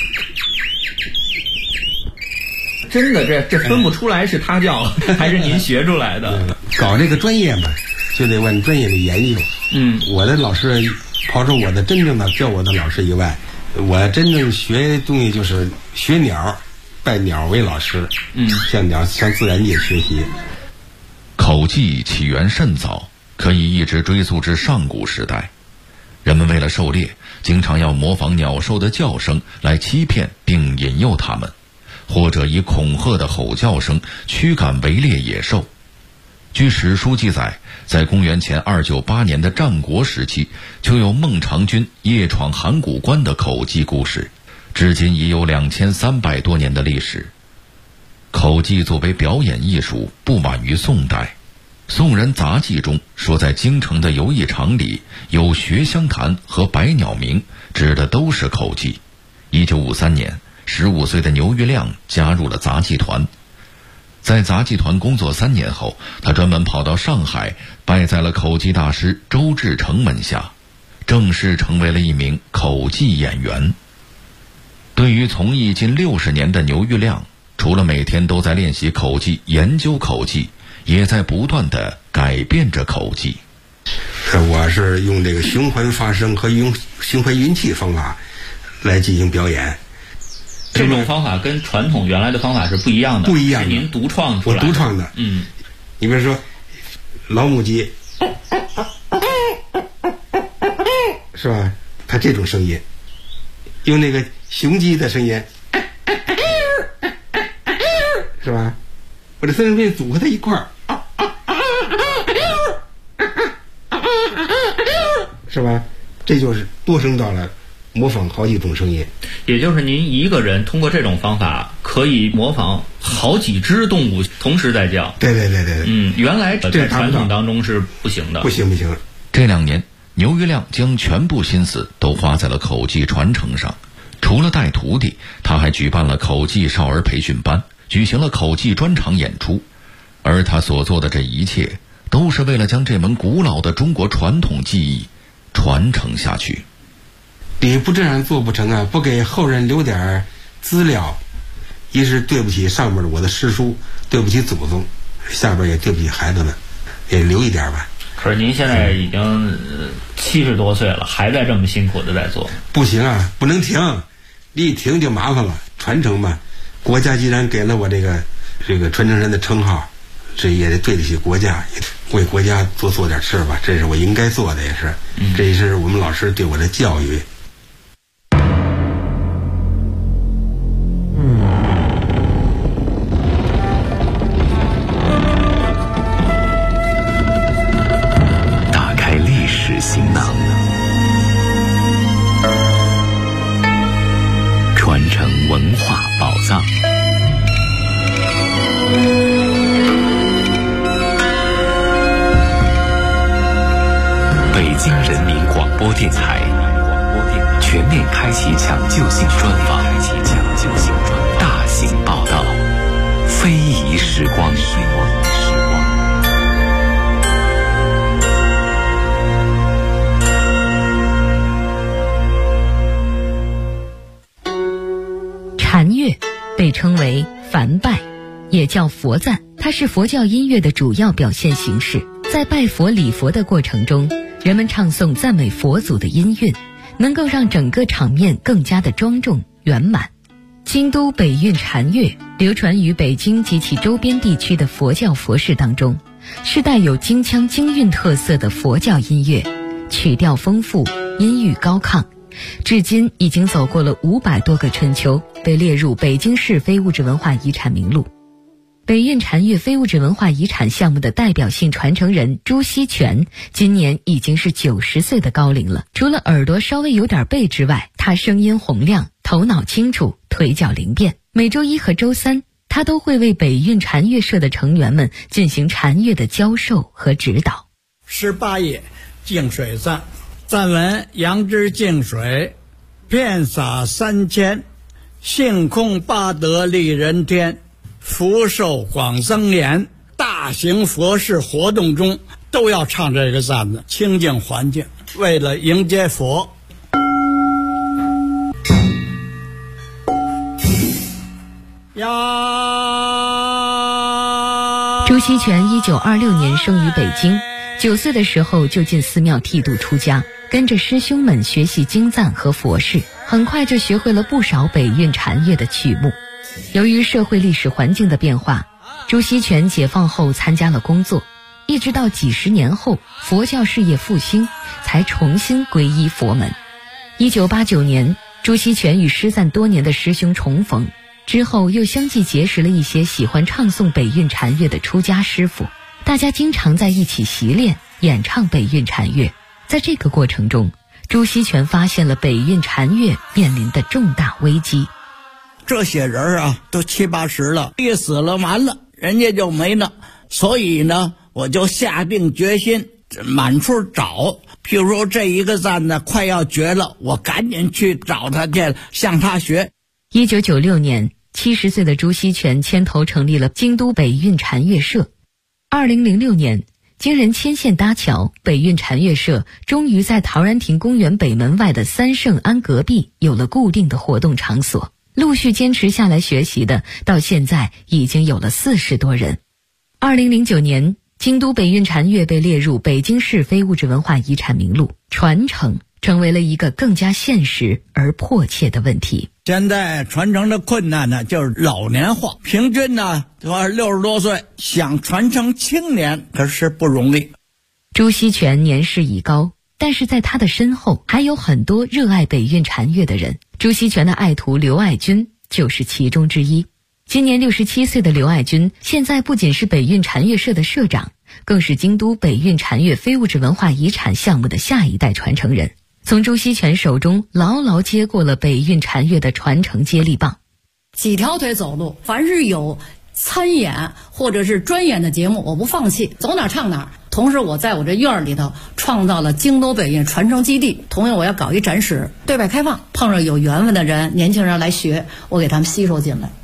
真的，这分不出来是他教还是您学出来的。 搞这个专业嘛，就得往专业里研究。我的老师，刨出我的真正的教我的老师以外，我真正学东西就是学鸟，拜鸟为老师。向自然界学习。 口技起源甚早，可以一直追溯至上古时代。人们为了狩猎，经常要模仿鸟兽的叫声来欺骗并引诱它们，或者以恐吓的吼叫声驱赶围猎野兽。据史书记载，在公元前298年的战国时期，就有孟尝君夜闯函谷关的口技故事，至今已有2300多年的历史。口技作为表演艺术，不晚于宋代。宋人杂记中说，在京城的游艺场里有学香坛和百鸟鸣，指的都是口技。1953年，15岁的牛玉亮加入了杂技团。在杂技团工作3年后，他专门跑到上海，拜在了口技大师周志成门下，正式成为了一名口技演员。对于从艺近60年的牛玉亮，除了每天都在练习口技、研究口技，也在不断地改变着口技。 我是用这个循环发声和用循环运气方法来进行表演。 这种方法跟传统原来的方法是不一样的， 不一样的， 是您独创出来的。 我独创的。你比如说老母鸡，是吧？它这种声音，用那个雄鸡的声音，是吧？我这三声变组合在一块儿，是吧？这就是多声道了，模仿好几种声音。 也就是您一个人通过这种方法可以模仿好几只动物同时在叫。 对。 原来在传统当中是不行的。 不行。 这2年，牛玉亮将全部心思都花在了口技传承上。除了带徒弟，他还举办了口技少儿培训班，举行了口技专场演出。而他所做的这一切，都是为了将这门古老的中国传统技艺传承下去。 你不这样做不成啊！不给后人留点资料，一是对不起上面我的师叔，对不起祖宗，下边也对不起孩子们，也留一点吧。 可是您现在已经70多岁了，还在这么辛苦的在做。 不行啊，不能停，你一停就麻烦了。传承嘛，国家既然给了我这个传承人的称号，这也得对得起国家，为国家多做点事吧，这是我应该做的，也是，这也是我们老师对我的教育。 打开历史行囊，传承文化宝藏。北京人民广播电台全面开启抢救性专访，大型报道，非遗时光。 禅乐被称为梵拜，也叫佛赞，它是佛教音乐的主要表现形式。在拜佛礼佛的过程中，人们唱诵赞美佛祖的音韵，能够让整个场面更加的庄重圆满。 京都北运禅乐流传于北京及其周边地区的佛教佛事当中，是带有京腔京韵特色的佛教音乐，曲调丰富，音域高亢，至今已经走过了500多个春秋，被列入北京市非物质文化遗产名录。北运禅乐非物质文化遗产项目的代表性传承人朱锡全今年已经是90岁的高龄了。除了耳朵稍微有点背之外，他声音洪亮，头脑清楚，腿脚灵便。每周一和周三，他都会为北运禅乐社的成员们进行禅乐的教授和指导。 18页净水赞，赞文：杨之净水，遍洒3000，性空八德利人天，福寿广增延。大型佛事活动中都要唱这个赞子，清净环境，为了迎接佛。 朱锡全1926年生于北京，9岁的时候就进寺庙剃度出家，跟着师兄们学习经赞和佛事，很快就学会了不少北运禅乐的曲目。由于社会历史环境的变化，朱锡全解放后参加了工作，一直到几十年后佛教事业复兴，才重新皈依佛门。1989年，朱锡全与失散多年的师兄重逢，之后又相继结识了一些喜欢唱诵北运禅乐的出家师傅，大家经常在一起习练演唱北运禅乐。在这个过程中，朱锡全发现了北运禅乐面临的重大危机。 这些人啊，都70、80了，一死了完了，人家就没了。所以呢，我就下定决心满处找。譬如说这一个赞呢快要绝了，我赶紧去找他去，向他学。 1996年，70岁的朱锡全牵头成立了京都北运禅乐社。2006年，经人牵线搭桥，北运禅乐社终于在陶然亭公园北门外的三圣庵隔壁有了固定的活动场所。陆续坚持下来学习的，到现在已经有了40多人。2009年，京都北运禅乐被列入北京市非物质文化遗产名录，传承成为了一个更加现实而迫切的问题。 现在传承的困难呢，就是老年化，平均呢60多岁，想传承青年可是不容易。 朱锡全年事已高，但是在他的身后还有很多热爱北运禅乐的人。朱锡全的爱徒刘爱军就是其中之一。今年67岁的刘爱军，现在不仅是北运禅乐社的社长，更是京都北运禅乐非物质文化遗产项目的下一代传承人，从朱锡全手中牢牢接过了北运禅乐的传承接力棒。 几条腿走路，凡是有参演或者是专演的节目，我不放弃，走哪唱哪。同时我在我这院里头创造了京都北运传承基地，同样我要搞一展示，对外开放，碰上有缘分的人，年轻人来学，我给他们吸收进来。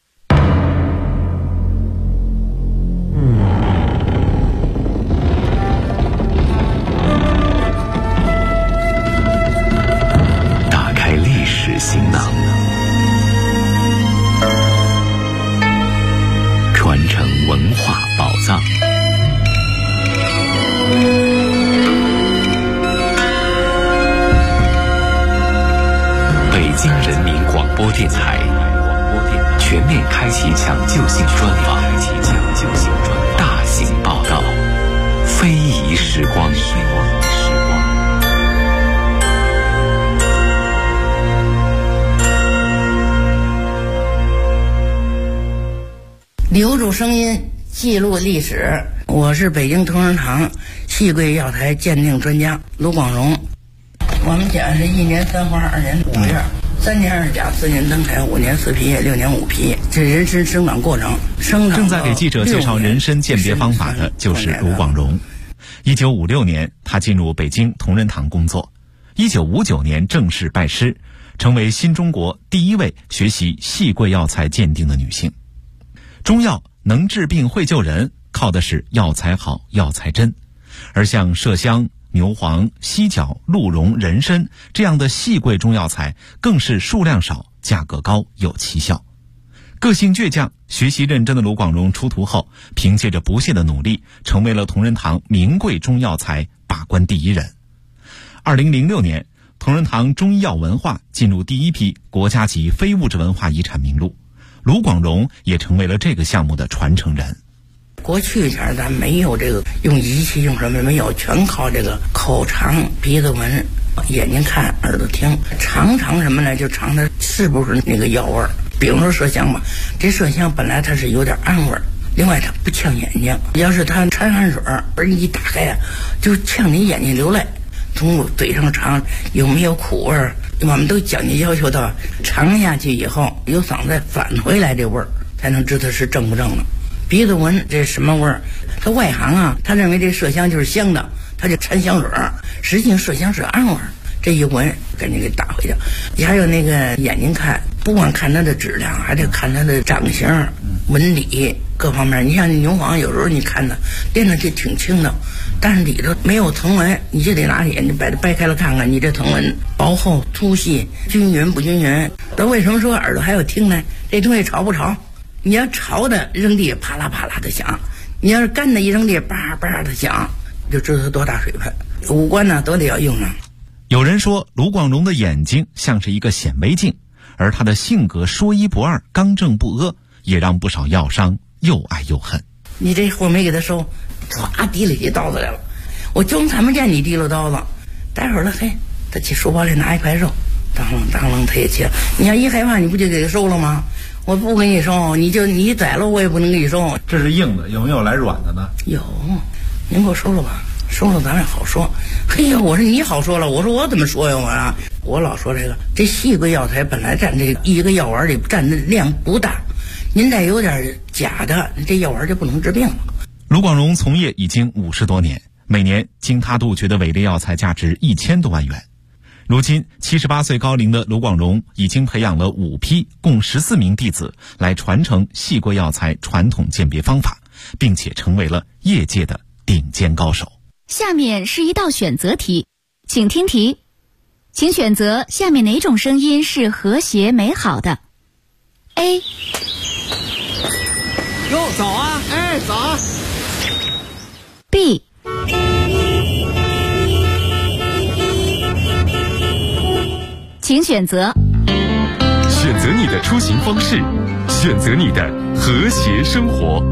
打开历史行囊，传承文化宝藏。北京人民广播电台全面开启抢救性专访，大型报道，非遗时光。 留住声音，记录历史。我是北京同仁堂戏柜药材鉴定专家卢广荣。我们讲是1年3花2年5月，3年2甲4年灯台5年4皮叶6年5皮，这人参生长过程。 正在给记者介绍人参鉴别方法的就是卢广荣。1956年，他进入北京同仁堂工作。1959年正式拜师，成为新中国第一位学习戏柜药材鉴定的女性。中药能治病会救人，靠的是药材好、药材真。而像麝香、牛黄、犀角、鹿茸、人参这样的细贵中药材，更是数量少、价格高、有奇效。个性倔强、学习认真的卢广荣出徒后，凭借着不懈的努力，成为了同仁堂名贵中药材把关第一人。2006年， 同仁堂中医药文化进入第一批国家级非物质文化遗产名录，卢广荣也成为了这个项目的传承人。 过去前咱没有这个用仪器用什么没有，全靠这个口尝、鼻子闻、眼睛看、耳朵听，尝什么呢？就尝它是不是那个药味儿。比如说麝香吧，这麝香本来它是有点暗味儿，另外它不呛眼睛，要是它掺汗水而你一打开呀，就呛你眼睛流泪。从嘴上尝有没有苦味儿，我们都讲究要求到尝下去以后有嗓子返回来这味儿，才能知道是正不正的。鼻子闻这什么味儿？他外行啊，他认为这麝香就是香的，他就掺香水儿，实际上麝香是暗味儿。这一闻赶紧给打回去。你还有那个眼睛看，不光看它的质量，还得看它的长相、纹理各方面。你像牛黄，有时候你看它练上去挺轻的，但是里头没有藤纹，你就得拿眼睛把它掰开了看看，你这藤纹薄厚、粗细、均匀不均匀。那为什么说耳朵还有听呢？这东西潮不潮？你要潮的扔地啪啦啪啦的响，你要是干的一扔地叭叭的响，就知道它多大水分。五官呢都得要用上。 有人说卢广荣的眼睛像是一个显微镜，而他的性格说一不二、刚正不阿，也让不少药商又爱又恨。 你这货没给他收，唰提了起刀子来了，我就看不见你提了刀子，待会儿了嘿，他去书包里拿一块肉，当啷他也切了。你要一害怕，你不就给他收了吗？我不给你收，你宰了我也不能给你收。 这是硬的，有没有来软的呢？ 有，您给我收了吧。收了咱也好说。嘿呀，我说你好说了，我说我怎么说呀？我老说这细桂药材本来占这一个药丸里占的量不大，您再有点假的，这药丸就不能治病了。 卢广荣从业已经50多年，每年经他杜绝的伪劣药材价值1000多万元。如今78岁高龄的卢广荣已经培养了5批共14名弟子来传承细桂药材传统鉴别方法，并且成为了业界的顶尖高手。 下面是一道选择题，请听题，请选择下面哪种声音是和谐美好的 ？A。 哟，早啊！哎，早。 B。请选择。 选择你的出行方式，选择你的和谐生活。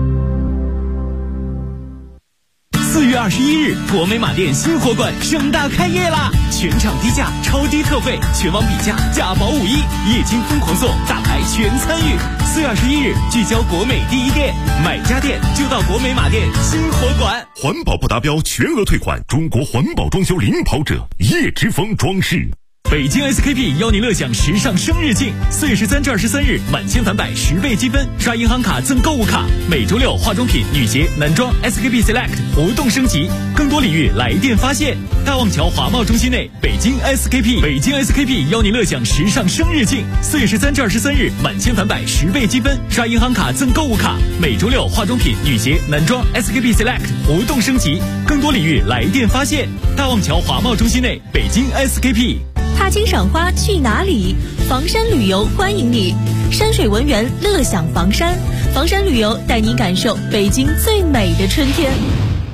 4月21日，国美马店新货馆盛大开业啦！全场低价，超低特惠，全网比价，价保51，液晶疯狂送，大牌全参与。4月21日，聚焦国美第一店，买家电就到国美马店新货馆。 环保不达标，全额退款。中国环保装修领跑者，叶之峰装饰。 北京 SKP 邀你乐享时尚生日庆，4月13至23日，满千返百10倍积分，刷银行卡赠购物卡。每周六化妆品、女鞋、男装 SKP Select 活动升级，更多礼遇来电发现。大望桥华贸中心内，北京 SKP 邀你乐享时尚生日庆，4月13至23日，满千返百10倍积分，刷银行卡赠购物卡。每周六化妆品、女鞋、男装 SKP Select 活动升级，更多礼遇来电发现。大望桥华贸中心内，北京 SKP。 踏青赏花去哪里？房山旅游欢迎你，山水文园乐享房山，房山旅游带你感受北京最美的春天。